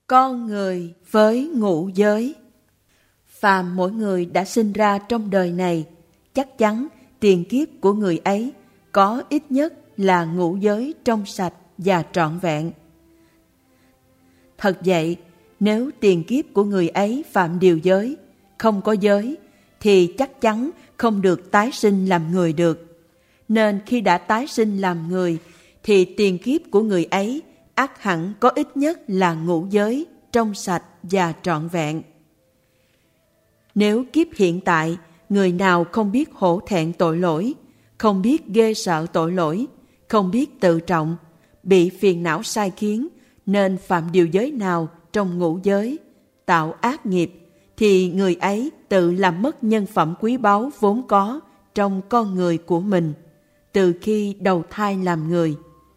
Con người với ngũ giới. Phàm mỗi người đã sinh ra trong đời này, chắc chắn tiền kiếp của người ấy có ít nhất là ngũ giới trong sạch và trọn vẹn. Thật vậy, nếu tiền kiếp của người ấy phạm điều giới, không có giới, thì chắc chắn không được tái sinh làm người được. Nên khi đã tái sinh làm người, thì tiền kiếp của người ấy ắt hẳn có ít nhất là ngũ giới, trong sạch và trọn vẹn. Nếu kiếp hiện tại, người nào không biết hổ thẹn tội lỗi, không biết ghê sợ tội lỗi, không biết tự trọng, bị phiền não sai khiến, nên phạm điều giới nào trong ngũ giới, tạo ác nghiệp, thì người ấy tự làm mất nhân phẩm quý báu vốn có trong con người của mình, từ khi đầu thai làm người.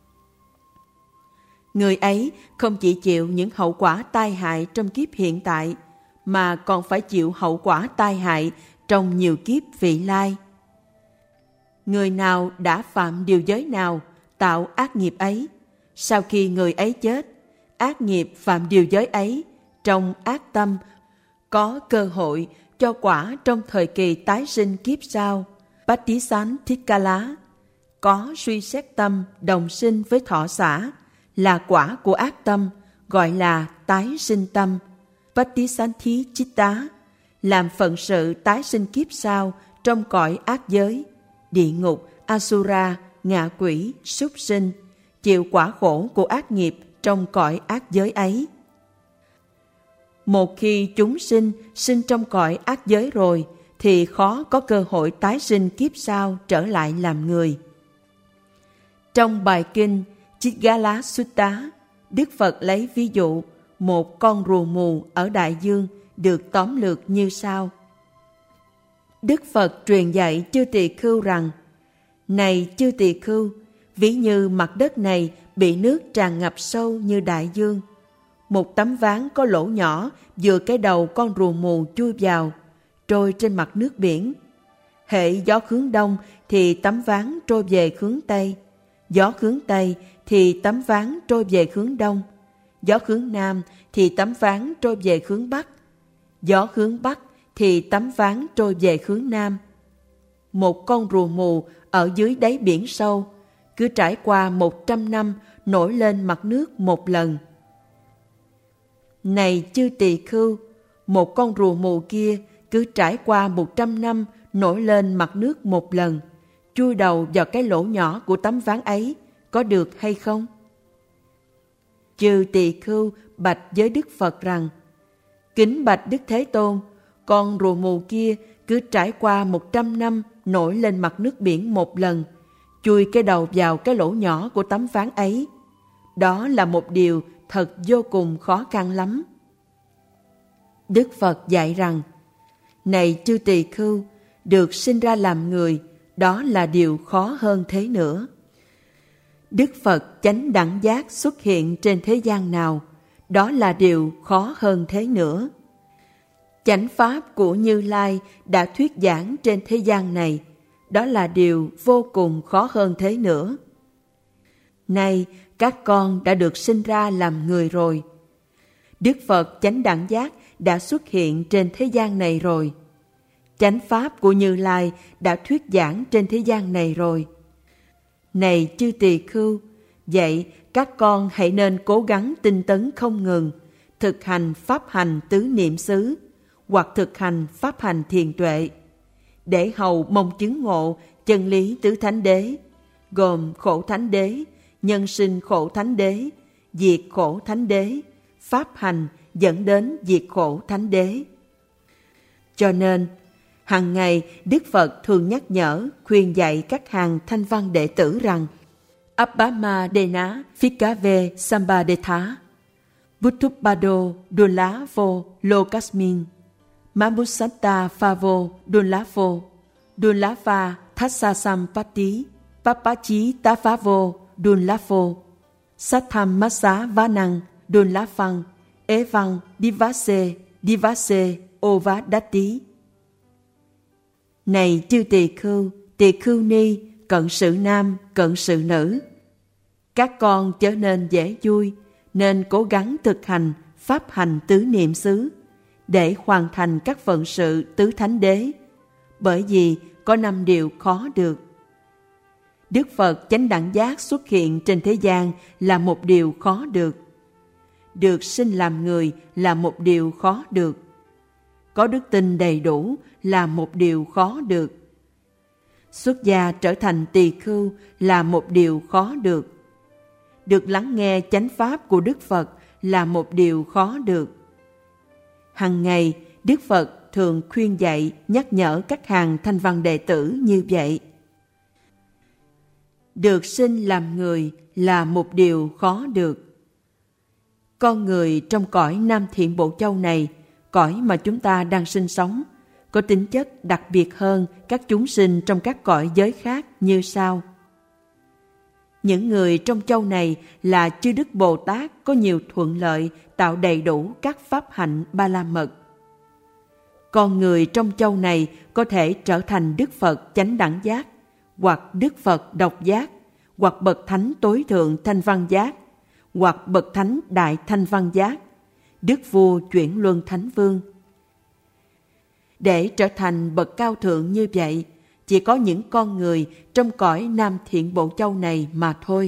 Người ấy không chỉ chịu những hậu quả tai hại trong kiếp hiện tại, mà còn phải chịu hậu quả tai hại trong nhiều kiếp vị lai. Người nào đã phạm điều giới nào, tạo ác nghiệp ấy, sau khi người ấy chết, ác nghiệp phạm điều giới ấy trong ác tâm có cơ hội cho quả trong thời kỳ tái sinh kiếp sau, Patisanthikkala, có suy xét tâm đồng sinh với thọ xả, là quả của ác tâm, gọi là tái sinh tâm, Patisanthi-chitta, làm phận sự tái sinh kiếp sau trong cõi ác giới, địa ngục, asura, ngạ quỷ, súc sinh, chịu quả khổ của ác nghiệp trong cõi ác giới ấy. Một khi chúng sinh trong cõi ác giới rồi, thì khó có cơ hội tái sinh kiếp sau trở lại làm người. Trong bài kinh Chitgala Sutta, Đức Phật lấy ví dụ một con rùa mù ở đại dương được tóm lược như sau. Đức Phật truyền dạy chư tỳ khưu rằng: Này chư tỳ khưu, ví như mặt đất này bị nước tràn ngập sâu như đại dương. Một tấm ván có lỗ nhỏ vừa cái đầu con rùa mù chui vào, trôi trên mặt nước biển. Hễ gió hướng đông thì tấm ván trôi về hướng tây, gió hướng tây thì tấm ván trôi về hướng đông, gió hướng nam thì tấm ván trôi về hướng bắc, gió hướng bắc thì tấm ván trôi về hướng nam. Một con rùa mù ở dưới đáy biển sâu, cứ trải qua 100 năm nổi lên mặt nước một lần. Này chư tỳ khưu, một con rùa mù kia cứ trải qua 100 năm nổi lên mặt nước một lần, chui đầu vào cái lỗ nhỏ của tấm ván ấy, có được hay không? Chư tỳ khưu bạch với Đức Phật rằng: Kính bạch Đức Thế Tôn, con rùa mù kia cứ trải qua 100 năm nổi lên mặt nước biển một lần, chui cái đầu vào cái lỗ nhỏ của tấm ván ấy. Đó là một điều thật vô cùng khó khăn lắm. Đức Phật dạy rằng: Này chư tỳ khưu, được sinh ra làm người, đó là điều khó hơn thế nữa. Đức Phật chánh đẳng giác xuất hiện trên thế gian nào, đó là điều khó hơn thế nữa. Chánh pháp của Như Lai đã thuyết giảng trên thế gian này, đó là điều vô cùng khó hơn thế nữa. Nay các con đã được sinh ra làm người rồi. Đức Phật chánh đẳng giác đã xuất hiện trên thế gian này rồi. Chánh pháp của Như Lai đã thuyết giảng trên thế gian này rồi. Này chư tỳ khưu, vậy các con hãy nên cố gắng tinh tấn không ngừng, thực hành pháp hành tứ niệm xứ, hoặc thực hành pháp hành thiền tuệ, để hầu mong chứng ngộ chân lý tứ thánh đế, gồm khổ thánh đế, nhân sinh khổ thánh đế, diệt khổ thánh đế, pháp hành dẫn đến diệt khổ thánh đế. Cho nên, hằng ngày Đức Phật thường nhắc nhở, khuyên dạy các hàng thanh văn đệ tử rằng: Abhama Dena Phikave Sambadetha Buddhupado Dulavo Lokasmin Mabusatta Phavo Dulavo Dulava Thassasampati Papachi Tafavo Dulavo Sathammasa Vanang Dulafang Evang Divase Ovadati. Này chư tỳ khưu ni, cận sự nam, cận sự nữ, các con trở nên dễ vui, nên cố gắng thực hành pháp hành tứ niệm xứ, để hoàn thành các phận sự tứ thánh đế, bởi vì có 5 điều khó được. Đức Phật chánh đẳng giác xuất hiện trên thế gian là một điều khó được. Được sinh làm người là một điều khó được. Có đức tin đầy đủ là một điều khó được. Xuất gia trở thành tỳ khưu là một điều khó được. Được lắng nghe chánh pháp của Đức Phật là một điều khó được. Hằng ngày, Đức Phật thường khuyên dạy, nhắc nhở các hàng thanh văn đệ tử như vậy. Được sinh làm người là một điều khó được. Con người trong cõi Nam Thiện Bộ Châu này, cõi mà chúng ta đang sinh sống, có tính chất đặc biệt hơn các chúng sinh trong các cõi giới khác như sau. Những người trong châu này là chư Đức Bồ Tát có nhiều thuận lợi tạo đầy đủ các pháp hạnh ba la mật. Con người trong châu này có thể trở thành Đức Phật chánh đẳng giác, hoặc Đức Phật độc giác, hoặc Bậc Thánh tối thượng thanh văn giác, hoặc Bậc Thánh đại thanh văn giác, Đức Vua chuyển luân Thánh Vương. Để trở thành bậc cao thượng như vậy, chỉ có những con người trong cõi Nam Thiện Bộ Châu này mà thôi.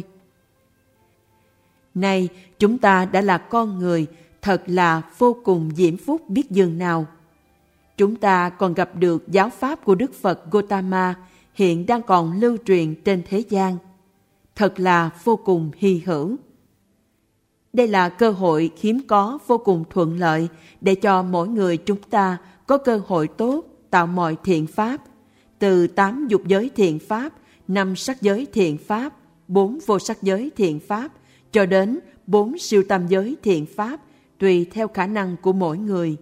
Nay, chúng ta đã là con người, thật là vô cùng diễm phúc biết dường nào. Chúng ta còn gặp được giáo pháp của Đức Phật Gotama hiện đang còn lưu truyền trên thế gian. Thật là vô cùng hy hữu. Đây là cơ hội hiếm có vô cùng thuận lợi để cho mỗi người chúng ta có cơ hội tốt tạo mọi thiện pháp, từ 8 dục giới thiện pháp, 5 sắc giới thiện pháp, 4 vô sắc giới thiện pháp, cho đến 4 siêu tam giới thiện pháp, tùy theo khả năng của mỗi người.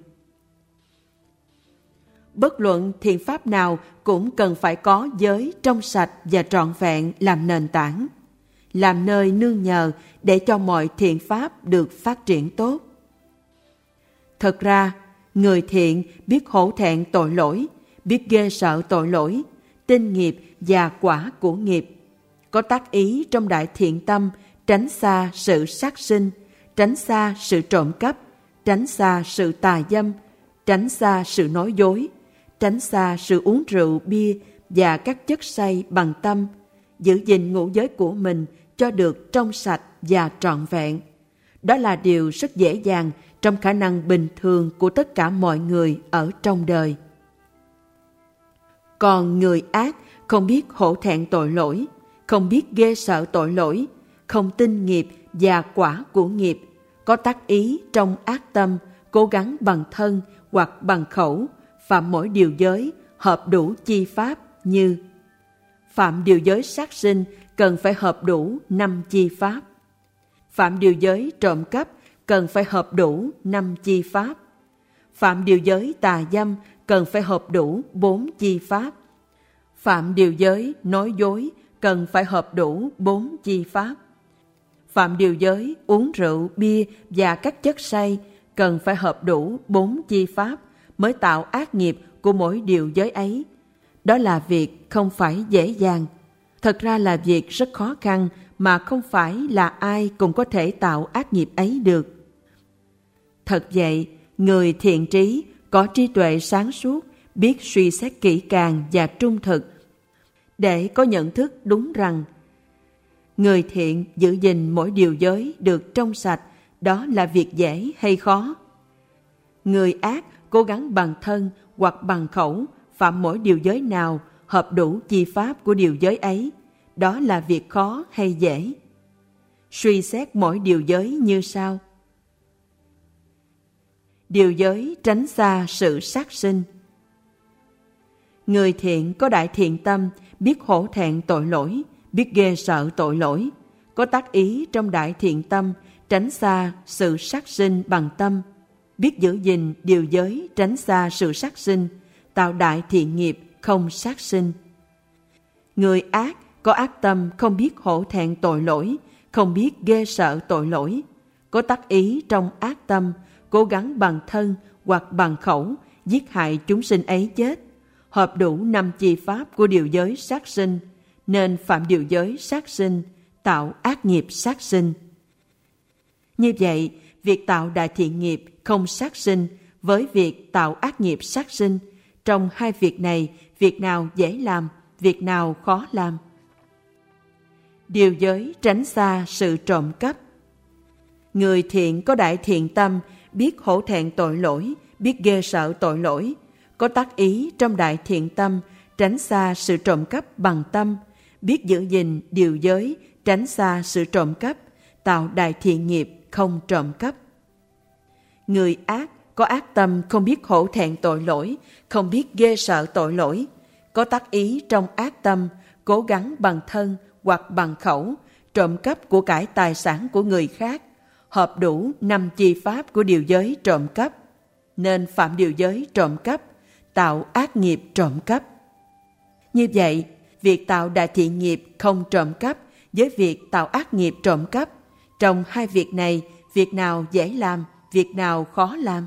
Bất luận thiện pháp nào cũng cần phải có giới trong sạch và trọn vẹn làm nền tảng, làm nơi nương nhờ để cho mọi thiện pháp được phát triển tốt. Thật ra, người thiện biết hổ thẹn tội lỗi, biết ghê sợ tội lỗi, tin nghiệp và quả của nghiệp, có tác ý trong đại thiện tâm, tránh xa sự sát sinh, tránh xa sự trộm cắp, tránh xa sự tà dâm, tránh xa sự nói dối, tránh xa sự uống rượu, bia và các chất say bằng tâm, giữ gìn ngũ giới của mình cho được trong sạch và trọn vẹn. Đó là điều rất dễ dàng trong khả năng bình thường của tất cả mọi người ở trong đời. Còn người ác không biết hổ thẹn tội lỗi, không biết ghê sợ tội lỗi, không tin nghiệp và quả của nghiệp, có tác ý trong ác tâm, cố gắng bằng thân hoặc bằng khẩu, phạm mỗi điều giới, hợp đủ chi pháp như phạm điều giới sát sinh cần phải hợp đủ 5 chi pháp. Phạm điều giới trộm cắp cần phải hợp đủ 5 chi pháp. Phạm điều giới tà dâm cần phải hợp đủ 4 chi pháp. Phạm điều giới nói dối cần phải hợp đủ 4 chi pháp. Phạm điều giới uống rượu, bia và các chất say cần phải hợp đủ 4 chi pháp mới tạo ác nghiệp của mỗi điều giới ấy. Đó là việc không phải dễ dàng. Thật ra là việc rất khó khăn mà không phải là ai cũng có thể tạo ác nghiệp ấy được. Thật vậy, người thiện trí, có trí tuệ sáng suốt, biết suy xét kỹ càng và trung thực, để có nhận thức đúng rằng người thiện giữ gìn mỗi điều giới được trong sạch, đó là việc dễ hay khó. Người ác cố gắng bằng thân hoặc bằng khẩu phạm mỗi điều giới nào hợp đủ chi pháp của điều giới ấy, đó là việc khó hay dễ. Suy xét mỗi điều giới như sau. Điều giới tránh xa sự sát sinh. Người thiện có đại thiện tâm, biết hổ thẹn tội lỗi, biết ghê sợ tội lỗi, có tác ý trong đại thiện tâm, tránh xa sự sát sinh bằng tâm, biết giữ gìn điều giới tránh xa sự sát sinh, tạo đại thiện nghiệp không sát sinh. Người ác có ác tâm không biết hổ thẹn tội lỗi, không biết ghê sợ tội lỗi, có tác ý trong ác tâm, cố gắng bằng thân hoặc bằng khẩu giết hại chúng sinh ấy chết, hợp đủ 5 chi pháp của điều giới sát sinh, nên phạm điều giới sát sinh, tạo ác nghiệp sát sinh. Như vậy, việc tạo đại thiện nghiệp không sát sinh với việc tạo ác nghiệp sát sinh, trong hai việc này, việc nào dễ làm, việc nào khó làm? Điều giới tránh xa sự trộm cắp. Người thiện có đại thiện tâm, biết hổ thẹn tội lỗi, biết ghê sợ tội lỗi, có tác ý trong đại thiện tâm, tránh xa sự trộm cắp bằng tâm, biết giữ gìn điều giới, tránh xa sự trộm cắp, tạo đại thiện nghiệp không trộm cắp. Người ác có ác tâm, không biết hổ thẹn tội lỗi, không biết ghê sợ tội lỗi, có tác ý trong ác tâm, cố gắng bằng thân hoặc bằng khẩu, trộm cắp của cải tài sản của người khác, hợp đủ 5 chi pháp của điều giới trộm cắp, nên phạm điều giới trộm cắp, tạo ác nghiệp trộm cắp. Như vậy, việc tạo đại thiện nghiệp không trộm cắp với việc tạo ác nghiệp trộm cắp, trong hai việc này, việc nào dễ làm, việc nào khó làm?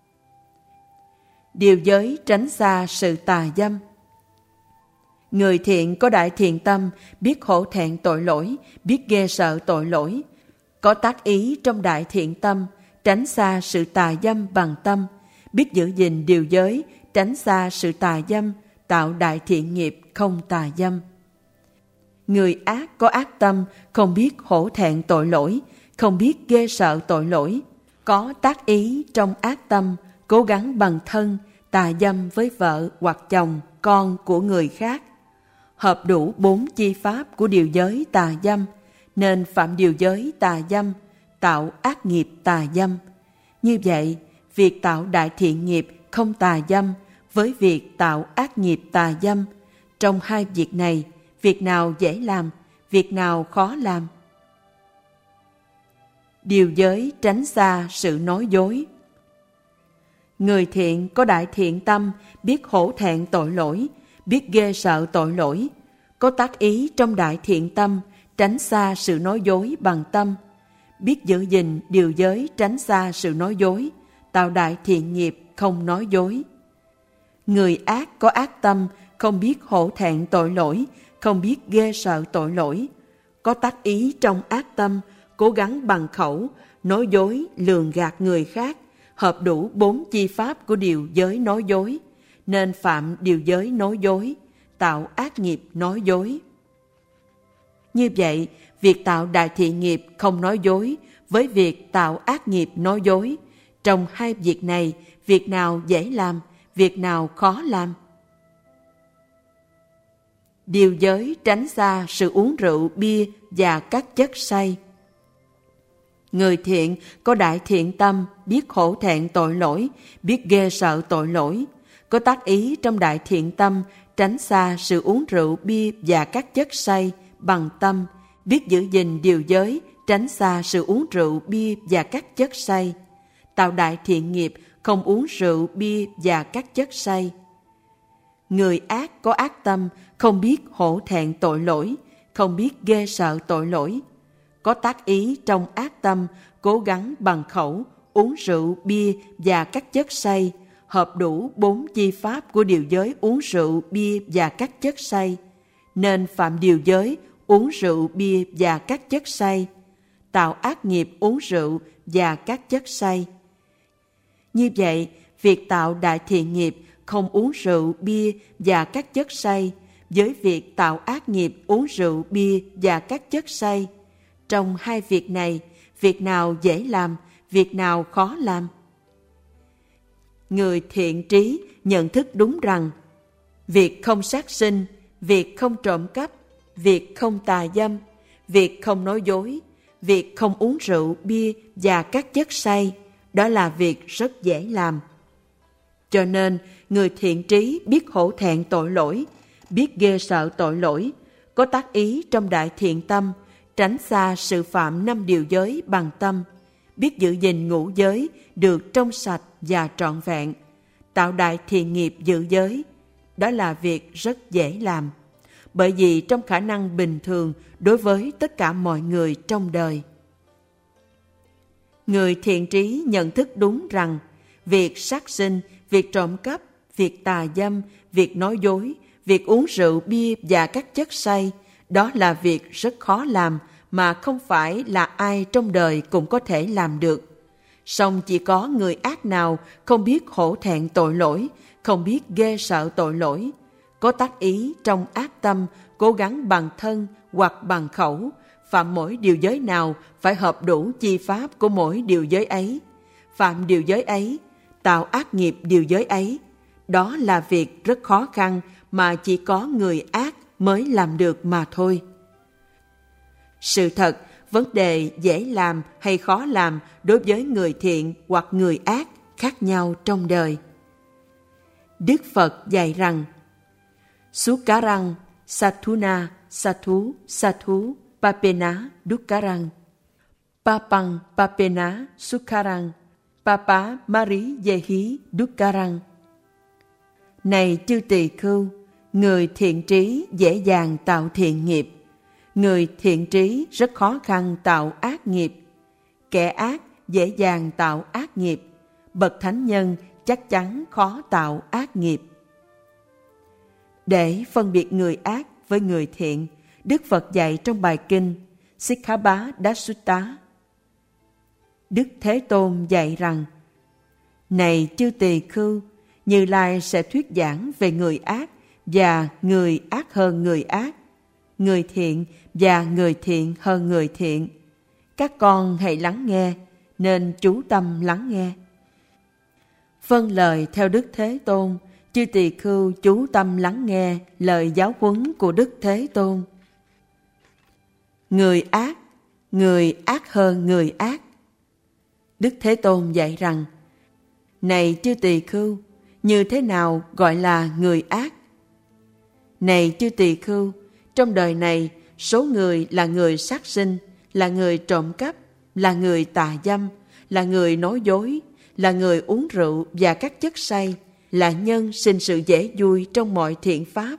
Điều giới tránh xa sự tà dâm. Người thiện có đại thiện tâm, biết hổ thẹn tội lỗi, biết ghê sợ tội lỗi, có tác ý trong đại thiện tâm, tránh xa sự tà dâm bằng tâm, biết giữ gìn điều giới, tránh xa sự tà dâm, tạo đại thiện nghiệp không tà dâm. Người ác có ác tâm, không biết hổ thẹn tội lỗi, không biết ghê sợ tội lỗi, có tác ý trong ác tâm, cố gắng bằng thân, tà dâm với vợ hoặc chồng, con của người khác, hợp đủ 4 chi pháp của điều giới tà dâm, nên phạm điều giới tà dâm, tạo ác nghiệp tà dâm. Như vậy, việc tạo đại thiện nghiệp không tà dâm với việc tạo ác nghiệp tà dâm, trong hai việc này, việc nào dễ làm, việc nào khó làm? Điều giới tránh xa sự nói dối. Người thiện có đại thiện tâm, biết hổ thẹn tội lỗi, biết ghê sợ tội lỗi, có tác ý trong đại thiện tâm, tránh xa sự nói dối bằng tâm, biết giữ gìn điều giới, tránh xa sự nói dối, tạo đại thiện nghiệp không nói dối. Người ác có ác tâm, không biết hổ thẹn tội lỗi, không biết ghê sợ tội lỗi, có tác ý trong ác tâm, cố gắng bằng khẩu, nói dối, lường gạt người khác, hợp đủ 4 chi pháp của điều giới nói dối, nên phạm điều giới nói dối, tạo ác nghiệp nói dối. Như vậy, việc tạo đại thiện nghiệp không nói dối với việc tạo ác nghiệp nói dối, trong hai việc này, việc nào dễ làm, việc nào khó làm? Điều giới tránh xa sự uống rượu, bia và các chất say. Người thiện có đại thiện tâm, biết hổ thẹn tội lỗi, biết ghê sợ tội lỗi, có tác ý trong đại thiện tâm, tránh xa sự uống rượu, bia và các chất say bằng tâm, biết giữ gìn điều giới, tránh xa sự uống rượu, bia và các chất say, tạo đại thiện nghiệp không uống rượu, bia và các chất say. Người ác có ác tâm, không biết hổ thẹn tội lỗi, không biết ghê sợ tội lỗi, có tác ý trong ác tâm, cố gắng bằng khẩu, uống rượu, bia và các chất say, hợp đủ 4 chi pháp của điều giới uống rượu, bia và các chất say, nên phạm điều giới uống rượu, bia và các chất say, tạo ác nghiệp uống rượu và các chất say. Như vậy, việc tạo đại thiện nghiệp không uống rượu, bia và các chất say với việc tạo ác nghiệp uống rượu, bia và các chất say, trong hai việc này, việc nào dễ làm, việc nào khó làm? Người thiện trí nhận thức đúng rằng việc không sát sinh, việc không trộm cắp, việc không tà dâm, việc không nói dối, việc không uống rượu, bia và các chất say, đó là việc rất dễ làm. Cho nên, người thiện trí biết hổ thẹn tội lỗi, biết ghê sợ tội lỗi, có tác ý trong đại thiện tâm, tránh xa sự phạm 5 điều giới bằng tâm, biết giữ gìn ngũ giới được trong sạch và trọn vẹn, tạo đại thiện nghiệp giữ giới, đó là việc rất dễ làm, bởi vì trong khả năng bình thường đối với tất cả mọi người trong đời. Người thiện trí nhận thức đúng rằng việc sát sinh, việc trộm cắp, việc tà dâm, việc nói dối, việc uống rượu, bia và các chất say, đó là việc rất khó làm mà không phải là ai trong đời cũng có thể làm được. Song chỉ có người ác nào không biết hổ thẹn tội lỗi, không biết ghê sợ tội lỗi, có tác ý trong ác tâm, cố gắng bằng thân hoặc bằng khẩu, phạm mỗi điều giới nào phải hợp đủ chi pháp của mỗi điều giới ấy, phạm điều giới ấy, tạo ác nghiệp điều giới ấy. Đó là việc rất khó khăn mà chỉ có người ác mới làm được mà thôi. Sự thật, vấn đề dễ làm hay khó làm đối với người thiện hoặc người ác khác nhau trong đời. Đức Phật dạy rằng: Sukkarang, Sathuna, Sathu, Sathu, Papena, Dukkarang, Papang, Papena, Sukkarang, Papa Mari Yehi, Dukkarang. Này chư tỳ khưu, người thiện trí dễ dàng tạo thiện nghiệp, người thiện trí rất khó khăn tạo ác nghiệp. Kẻ ác dễ dàng tạo ác nghiệp, bậc thánh nhân chắc chắn khó tạo ác nghiệp. Để phân biệt người ác với người thiện, Đức Phật dạy trong bài kinh Sikkhabha Sutta. Đức Thế Tôn dạy rằng: Này chư tỳ khưu, Như Lai sẽ thuyết giảng về người ác và người ác hơn người ác, người thiện và người thiện hơn người thiện. Các con hãy lắng nghe, nên chú tâm lắng nghe. Vâng lời theo Đức Thế Tôn, chư tỳ khưu chú tâm lắng nghe lời giáo huấn của Đức Thế Tôn. Người ác hơn người ác. Đức Thế Tôn dạy rằng: Này chư tỳ khưu, như thế nào gọi là người ác? Này chư tỳ khưu, trong đời này, số người là người sát sinh, là người trộm cắp, là người tà dâm, là người nói dối, là người uống rượu và các chất say, là nhân sinh sự dễ vui trong mọi thiện pháp.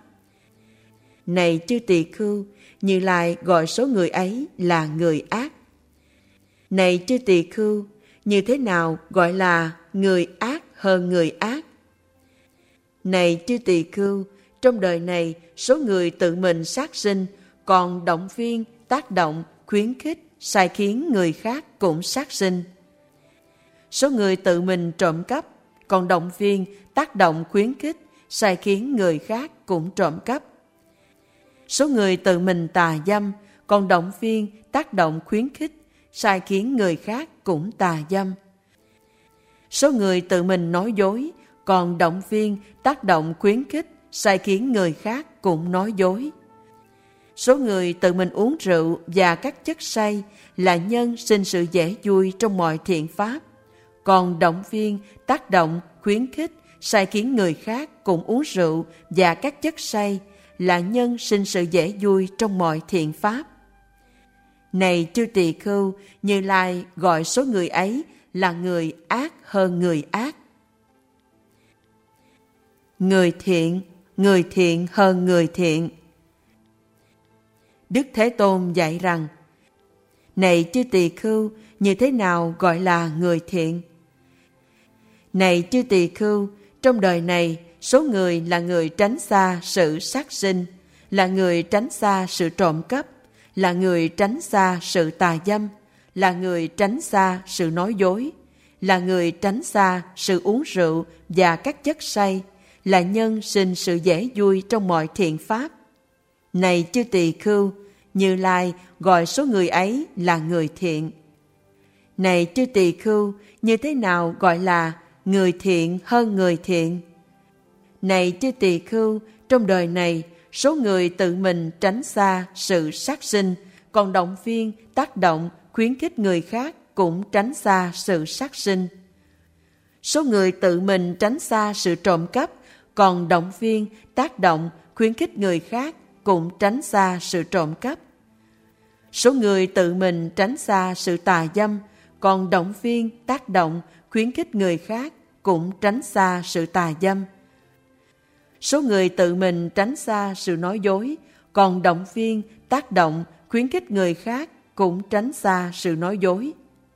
Này chư tỳ khưu, Như Lai gọi số người ấy là người ác. Này chư tỳ khưu, như thế nào gọi là người ác hơn người ác? Này chư tỳ khưu, trong đời này, số người tự mình sát sinh, còn động viên, tác động, khuyến khích, sai khiến người khác cũng sát sinh. Số người tự mình trộm cắp, còn động viên, tác động, khuyến khích, sai khiến người khác cũng trộm cắp. Số người tự mình tà dâm, còn động viên, tác động, khuyến khích, sai khiến người khác cũng tà dâm. Số người tự mình nói dối, còn động viên, tác động, khuyến khích, sai khiến người khác cũng nói dối. Số người tự mình uống rượu và các chất say là nhân sinh sự dễ vui trong mọi thiện pháp, còn động viên, tác động, khuyến khích, sai khiến người khác cũng uống rượu và các chất say là nhân sinh sự dễ vui trong mọi thiện pháp. Này chư tỳ khưu, Như Lai gọi số người ấy là người ác hơn người ác. Người thiện hơn người thiện. Đức Thế Tôn dạy rằng: Này chư tỳ khưu, như thế nào gọi là người thiện? Này chư tỳ khưu, trong đời này, số người là người tránh xa sự sát sinh, là người tránh xa sự trộm cắp, là người tránh xa sự tà dâm, là người tránh xa sự nói dối, là người tránh xa sự uống rượu và các chất say, là nhân sinh sự dễ vui trong mọi thiện pháp. Này chư tỳ khưu, Như Lai gọi số người ấy là người thiện. Này chư tỳ khưu, như thế nào gọi là người thiện hơn người thiện? Này chư tỳ khưu, trong đời này, số người tự mình tránh xa sự sát sinh, còn động viên, tác động, khuyến khích người khác cũng tránh xa sự sát sinh. Số người tự mình tránh xa sự trộm cắp, còn động viên, tác động, khuyến khích người khác cũng tránh xa sự trộm cắp. Số người tự mình tránh xa sự tà dâm, còn động viên, tác động, khuyến khích người khác cũng tránh xa sự tà dâm. Số người tự mình tránh xa sự nói dối, còn động viên, tác động, khuyến khích người khác cũng tránh xa sự nói dối.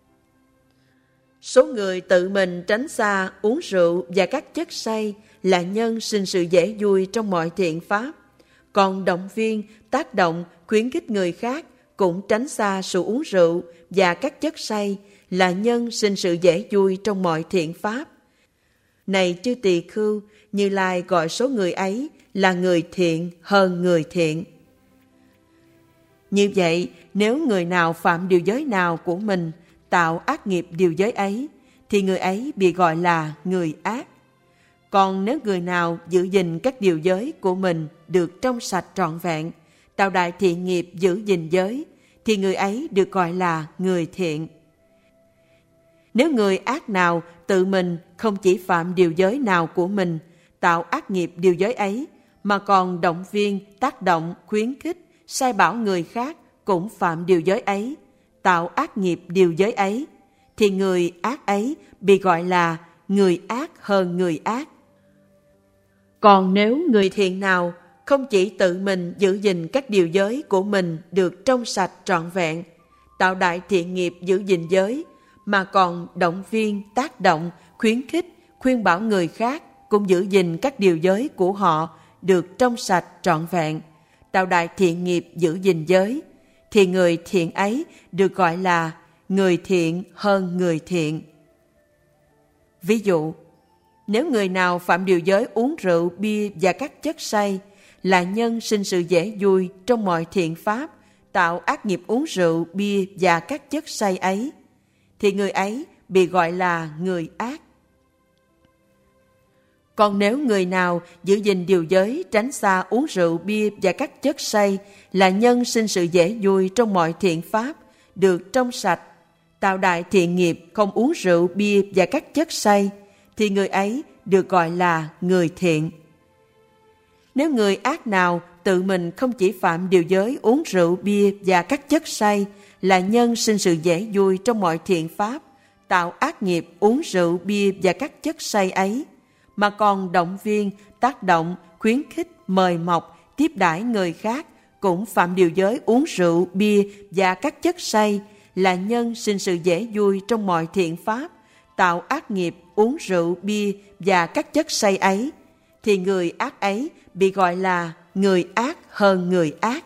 Số người tự mình tránh xa uống rượu và các chất say là nhân sinh sự dễ vui trong mọi thiện pháp, còn động viên, tác động, khuyến khích người khác cũng tránh xa sự uống rượu và các chất say, là nhân sinh sự dễ vui trong mọi thiện pháp. Này chư tỳ khưu, Như Lai gọi số người ấy là người thiện hơn người thiện. Như vậy, nếu người nào phạm điều giới nào của mình, tạo ác nghiệp điều giới ấy, thì người ấy bị gọi là người ác. Còn nếu người nào giữ gìn các điều giới của mình được trong sạch trọn vẹn, tạo đại thiện nghiệp giữ gìn giới, thì người ấy được gọi là người thiện. Nếu người ác nào tự mình không chỉ phạm điều giới nào của mình, tạo ác nghiệp điều giới ấy, mà còn động viên, tác động, khuyến khích, sai bảo người khác cũng phạm điều giới ấy, tạo ác nghiệp điều giới ấy, thì người ác ấy bị gọi là người ác hơn người ác. Còn nếu người thiện nào không chỉ tự mình giữ gìn các điều giới của mình được trong sạch trọn vẹn, tạo đại thiện nghiệp giữ gìn giới, mà còn động viên, tác động, khuyến khích, khuyên bảo người khác cũng giữ gìn các điều giới của họ được trong sạch trọn vẹn, tạo đại thiện nghiệp giữ gìn giới, thì người thiện ấy được gọi là người thiện hơn người thiện. Ví dụ, nếu người nào phạm điều giới uống rượu, bia và các chất say, là nhân sinh sự dễ vui trong mọi thiện pháp, tạo ác nghiệp uống rượu, bia và các chất say ấy, thì người ấy bị gọi là người ác. Còn nếu người nào giữ gìn điều giới, tránh xa uống rượu, bia và các chất say, là nhân sinh sự dễ vui trong mọi thiện pháp, được trong sạch, tạo đại thiện nghiệp không uống rượu, bia và các chất say, thì người ấy được gọi là người thiện. Nếu người ác nào tự mình không chỉ phạm điều giới uống rượu, bia và các chất say, là nhân sinh sự dễ vui trong mọi thiện pháp, tạo ác nghiệp uống rượu, bia và các chất say ấy, mà còn động viên, tác động, khuyến khích, mời mọc, tiếp đãi người khác cũng phạm điều giới uống rượu, bia và các chất say, là nhân sinh sự dễ vui trong mọi thiện pháp, tạo ác nghiệp uống rượu, bia và các chất say ấy, thì người ác ấy bị gọi là người ác hơn người ác.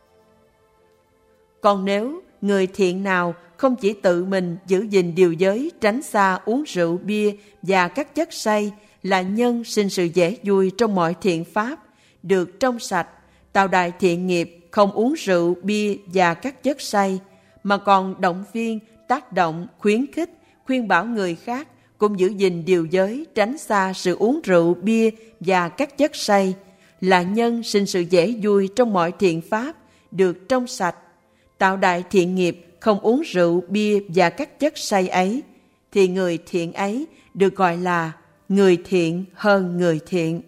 Còn nếu người thiện nào không chỉ tự mình giữ gìn điều giới, tránh xa uống rượu, bia và các chất say, là nhân sinh sự dễ vui trong mọi thiện pháp, được trong sạch, tạo đại thiện nghiệp không uống rượu, bia và các chất say, mà còn động viên, tác động, khuyến khích, khuyên bảo người khác cũng giữ gìn điều giới, tránh xa sự uống rượu, bia và các chất say, là nhân sinh sự dễ vui trong mọi thiện pháp, được trong sạch, tạo đại thiện nghiệp không uống rượu, bia và các chất say ấy, thì người thiện ấy được gọi là người thiện hơn người thiện.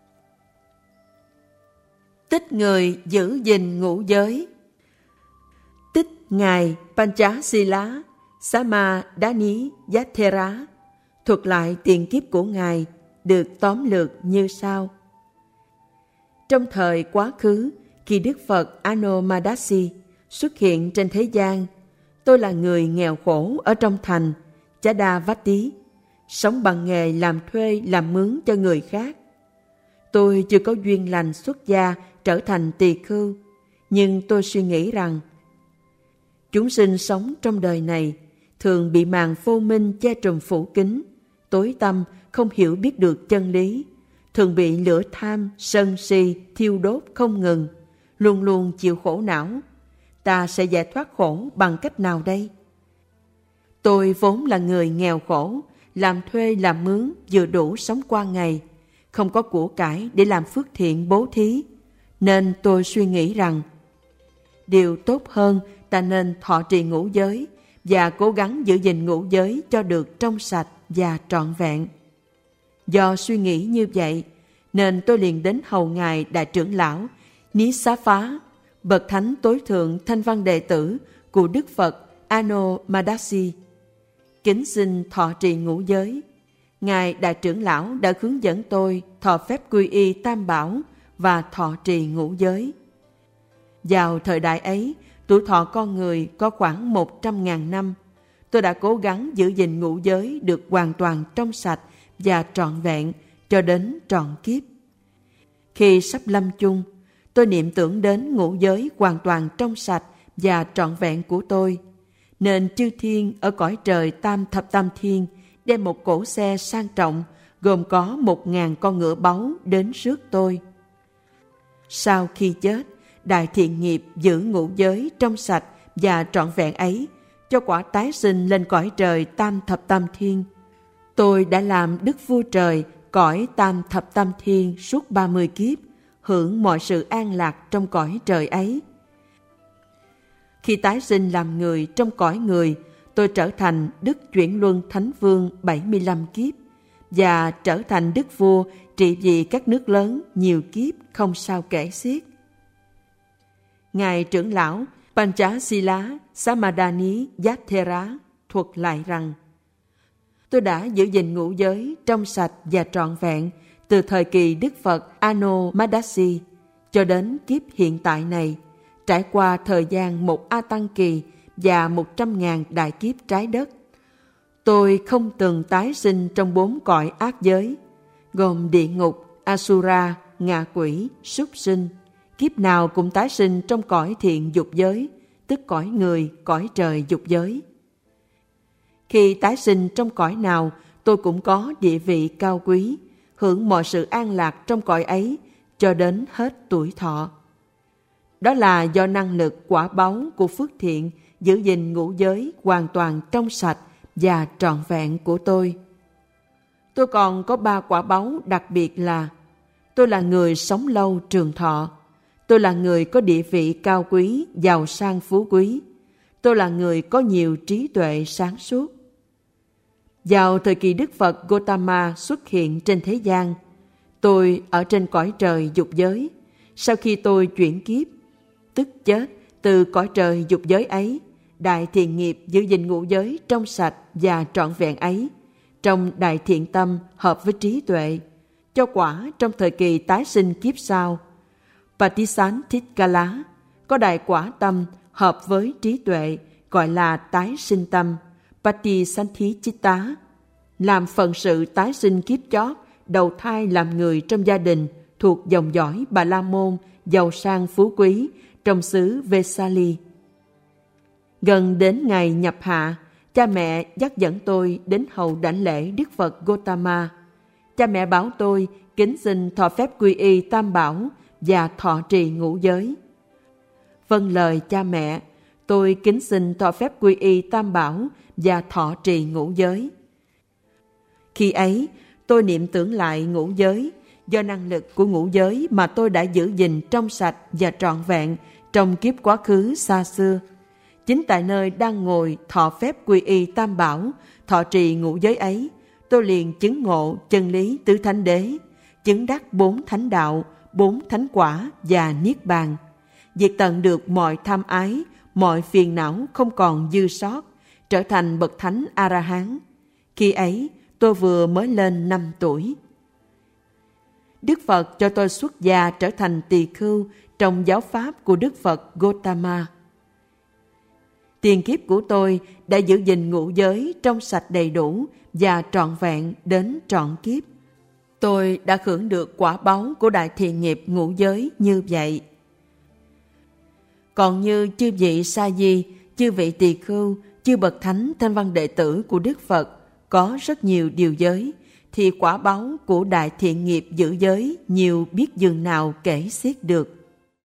Tích người giữ gìn ngũ giới. Tích Ngài Panchasila Samadhani Yathera thuật lại tiền kiếp của Ngài được tóm lược như sau. Trong thời quá khứ, khi Đức Phật Anomadasi xuất hiện trên thế gian, tôi là người nghèo khổ ở trong thành Chadavati, sống bằng nghề làm thuê làm mướn cho người khác. Tôi chưa có duyên lành xuất gia trở thành tỳ khưu, nhưng tôi suy nghĩ rằng chúng sinh sống trong đời này thường bị màn vô minh che trùm phủ kín, tối tăm, không hiểu biết được chân lý, thường bị lửa tham, sân si thiêu đốt không ngừng, luôn luôn chịu khổ não. Ta sẽ giải thoát khổ bằng cách nào đây? Tôi vốn là người nghèo khổ, làm thuê làm mướn vừa đủ sống qua ngày, không có của cải để làm phước thiện bố thí, nên tôi suy nghĩ rằng điều tốt hơn ta nên thọ trì ngũ giới và cố gắng giữ gìn ngũ giới cho được trong sạch và trọn vẹn. Do suy nghĩ như vậy, nên tôi liền đến hầu Ngài Đại trưởng lão Nisapha, bậc thánh tối thượng thanh văn đệ tử của Đức Phật Anomadasi, kính xin thọ trì ngũ giới. Ngài Đại trưởng lão đã hướng dẫn tôi thọ phép quy y Tam Bảo và thọ trì ngũ giới. Vào thời đại ấy, tuổi thọ con người có khoảng 100.000 năm. Tôi đã cố gắng giữ gìn ngũ giới được hoàn toàn trong sạch và trọn vẹn cho đến trọn kiếp. Khi sắp lâm chung, tôi niệm tưởng đến ngũ giới hoàn toàn trong sạch và trọn vẹn của tôi, nên chư thiên ở cõi trời tam thập tam thiên đem một cỗ xe sang trọng gồm có 1.000 con ngựa báu đến rước tôi. Sau khi chết, đại thiện nghiệp giữ ngũ giới trong sạch và trọn vẹn ấy cho quả tái sinh lên cõi trời tam thập tam thiên. Tôi đã làm đức vua trời cõi tam thập tam thiên suốt 30 kiếp, hưởng mọi sự an lạc trong cõi trời ấy. Khi tái sinh làm người trong cõi người, tôi trở thành đức chuyển luân thánh vương 75 kiếp và trở thành đức vua trị vì các nước lớn nhiều kiếp không sao kể xiết. Ngài trưởng lão Panchasila Samadani Yathera thuật lại rằng: tôi đã giữ gìn ngũ giới trong sạch và trọn vẹn từ thời kỳ Đức Phật Ano Madasi cho đến kiếp hiện tại này, trải qua thời gian một A Tăng kỳ và 100.000 đại kiếp trái đất. Tôi không từng tái sinh trong 4 cõi ác giới, gồm địa ngục, Asura, ngạ quỷ, súc sinh. Kiếp nào cũng tái sinh trong cõi thiện dục giới, tức cõi người, cõi trời dục giới. Khi tái sinh trong cõi nào, tôi cũng có địa vị cao quý, hưởng mọi sự an lạc trong cõi ấy cho đến hết tuổi thọ. Đó là do năng lực quả báu của phước thiện giữ gìn ngũ giới hoàn toàn trong sạch và trọn vẹn của tôi. Tôi còn có 3 quả báu đặc biệt là: tôi là người sống lâu trường thọ, tôi là người có địa vị cao quý, giàu sang phú quý, tôi là người có nhiều trí tuệ sáng suốt. Vào thời kỳ Đức Phật Gotama xuất hiện trên thế gian, tôi ở trên cõi trời dục giới. Sau khi tôi chuyển kiếp, tức chết từ cõi trời dục giới ấy, đại thiện nghiệp giữ gìn ngũ giới trong sạch và trọn vẹn ấy, trong đại thiện tâm hợp với trí tuệ, cho quả trong thời kỳ tái sinh kiếp sau. Patisanthitkala có đại quả tâm hợp với trí tuệ, gọi là tái sinh tâm, Patisanthicitta, làm phận sự tái sinh kiếp chót, đầu thai làm người trong gia đình thuộc dòng dõi Bà La Môn, giàu sang phú quý trong xứ Vesali. Gần đến ngày nhập hạ, cha mẹ dắt dẫn tôi đến hầu đảnh lễ Đức Phật Gotama. Cha mẹ bảo tôi kính xin thọ phép quy y Tam Bảo và thọ trì ngũ giới. Vâng lời cha mẹ, tôi kính xin thọ phép quy y Tam Bảo và thọ trì ngũ giới. Khi ấy, tôi niệm tưởng lại ngũ giới, do năng lực của ngũ giới mà tôi đã giữ gìn trong sạch và trọn vẹn trong kiếp quá khứ xa xưa. Chính tại nơi đang ngồi thọ phép quy y Tam Bảo, thọ trì ngũ giới ấy, tôi liền chứng ngộ chân lý tứ thánh đế, chứng đắc 4 thánh đạo, 4 thánh quả và niết bàn, diệt tận được mọi tham ái, mọi phiền não không còn dư sót, trở thành bậc thánh A-la-hán. Khi ấy, tôi vừa mới lên 5 tuổi. Đức Phật cho tôi xuất gia trở thành tỳ khưu trong giáo pháp của Đức Phật Gotama. Tiền kiếp của tôi đã giữ gìn ngũ giới trong sạch đầy đủ và trọn vẹn đến trọn kiếp. Tôi đã hưởng được quả báu của đại thiện nghiệp ngũ giới như vậy. Còn như chư vị sa di, chư vị tỳ khưu, chư bậc thánh thanh văn đệ tử của Đức Phật có rất nhiều điều giới, thì quả báu của đại thiện nghiệp giữ giới nhiều biết dường nào kể xiết được.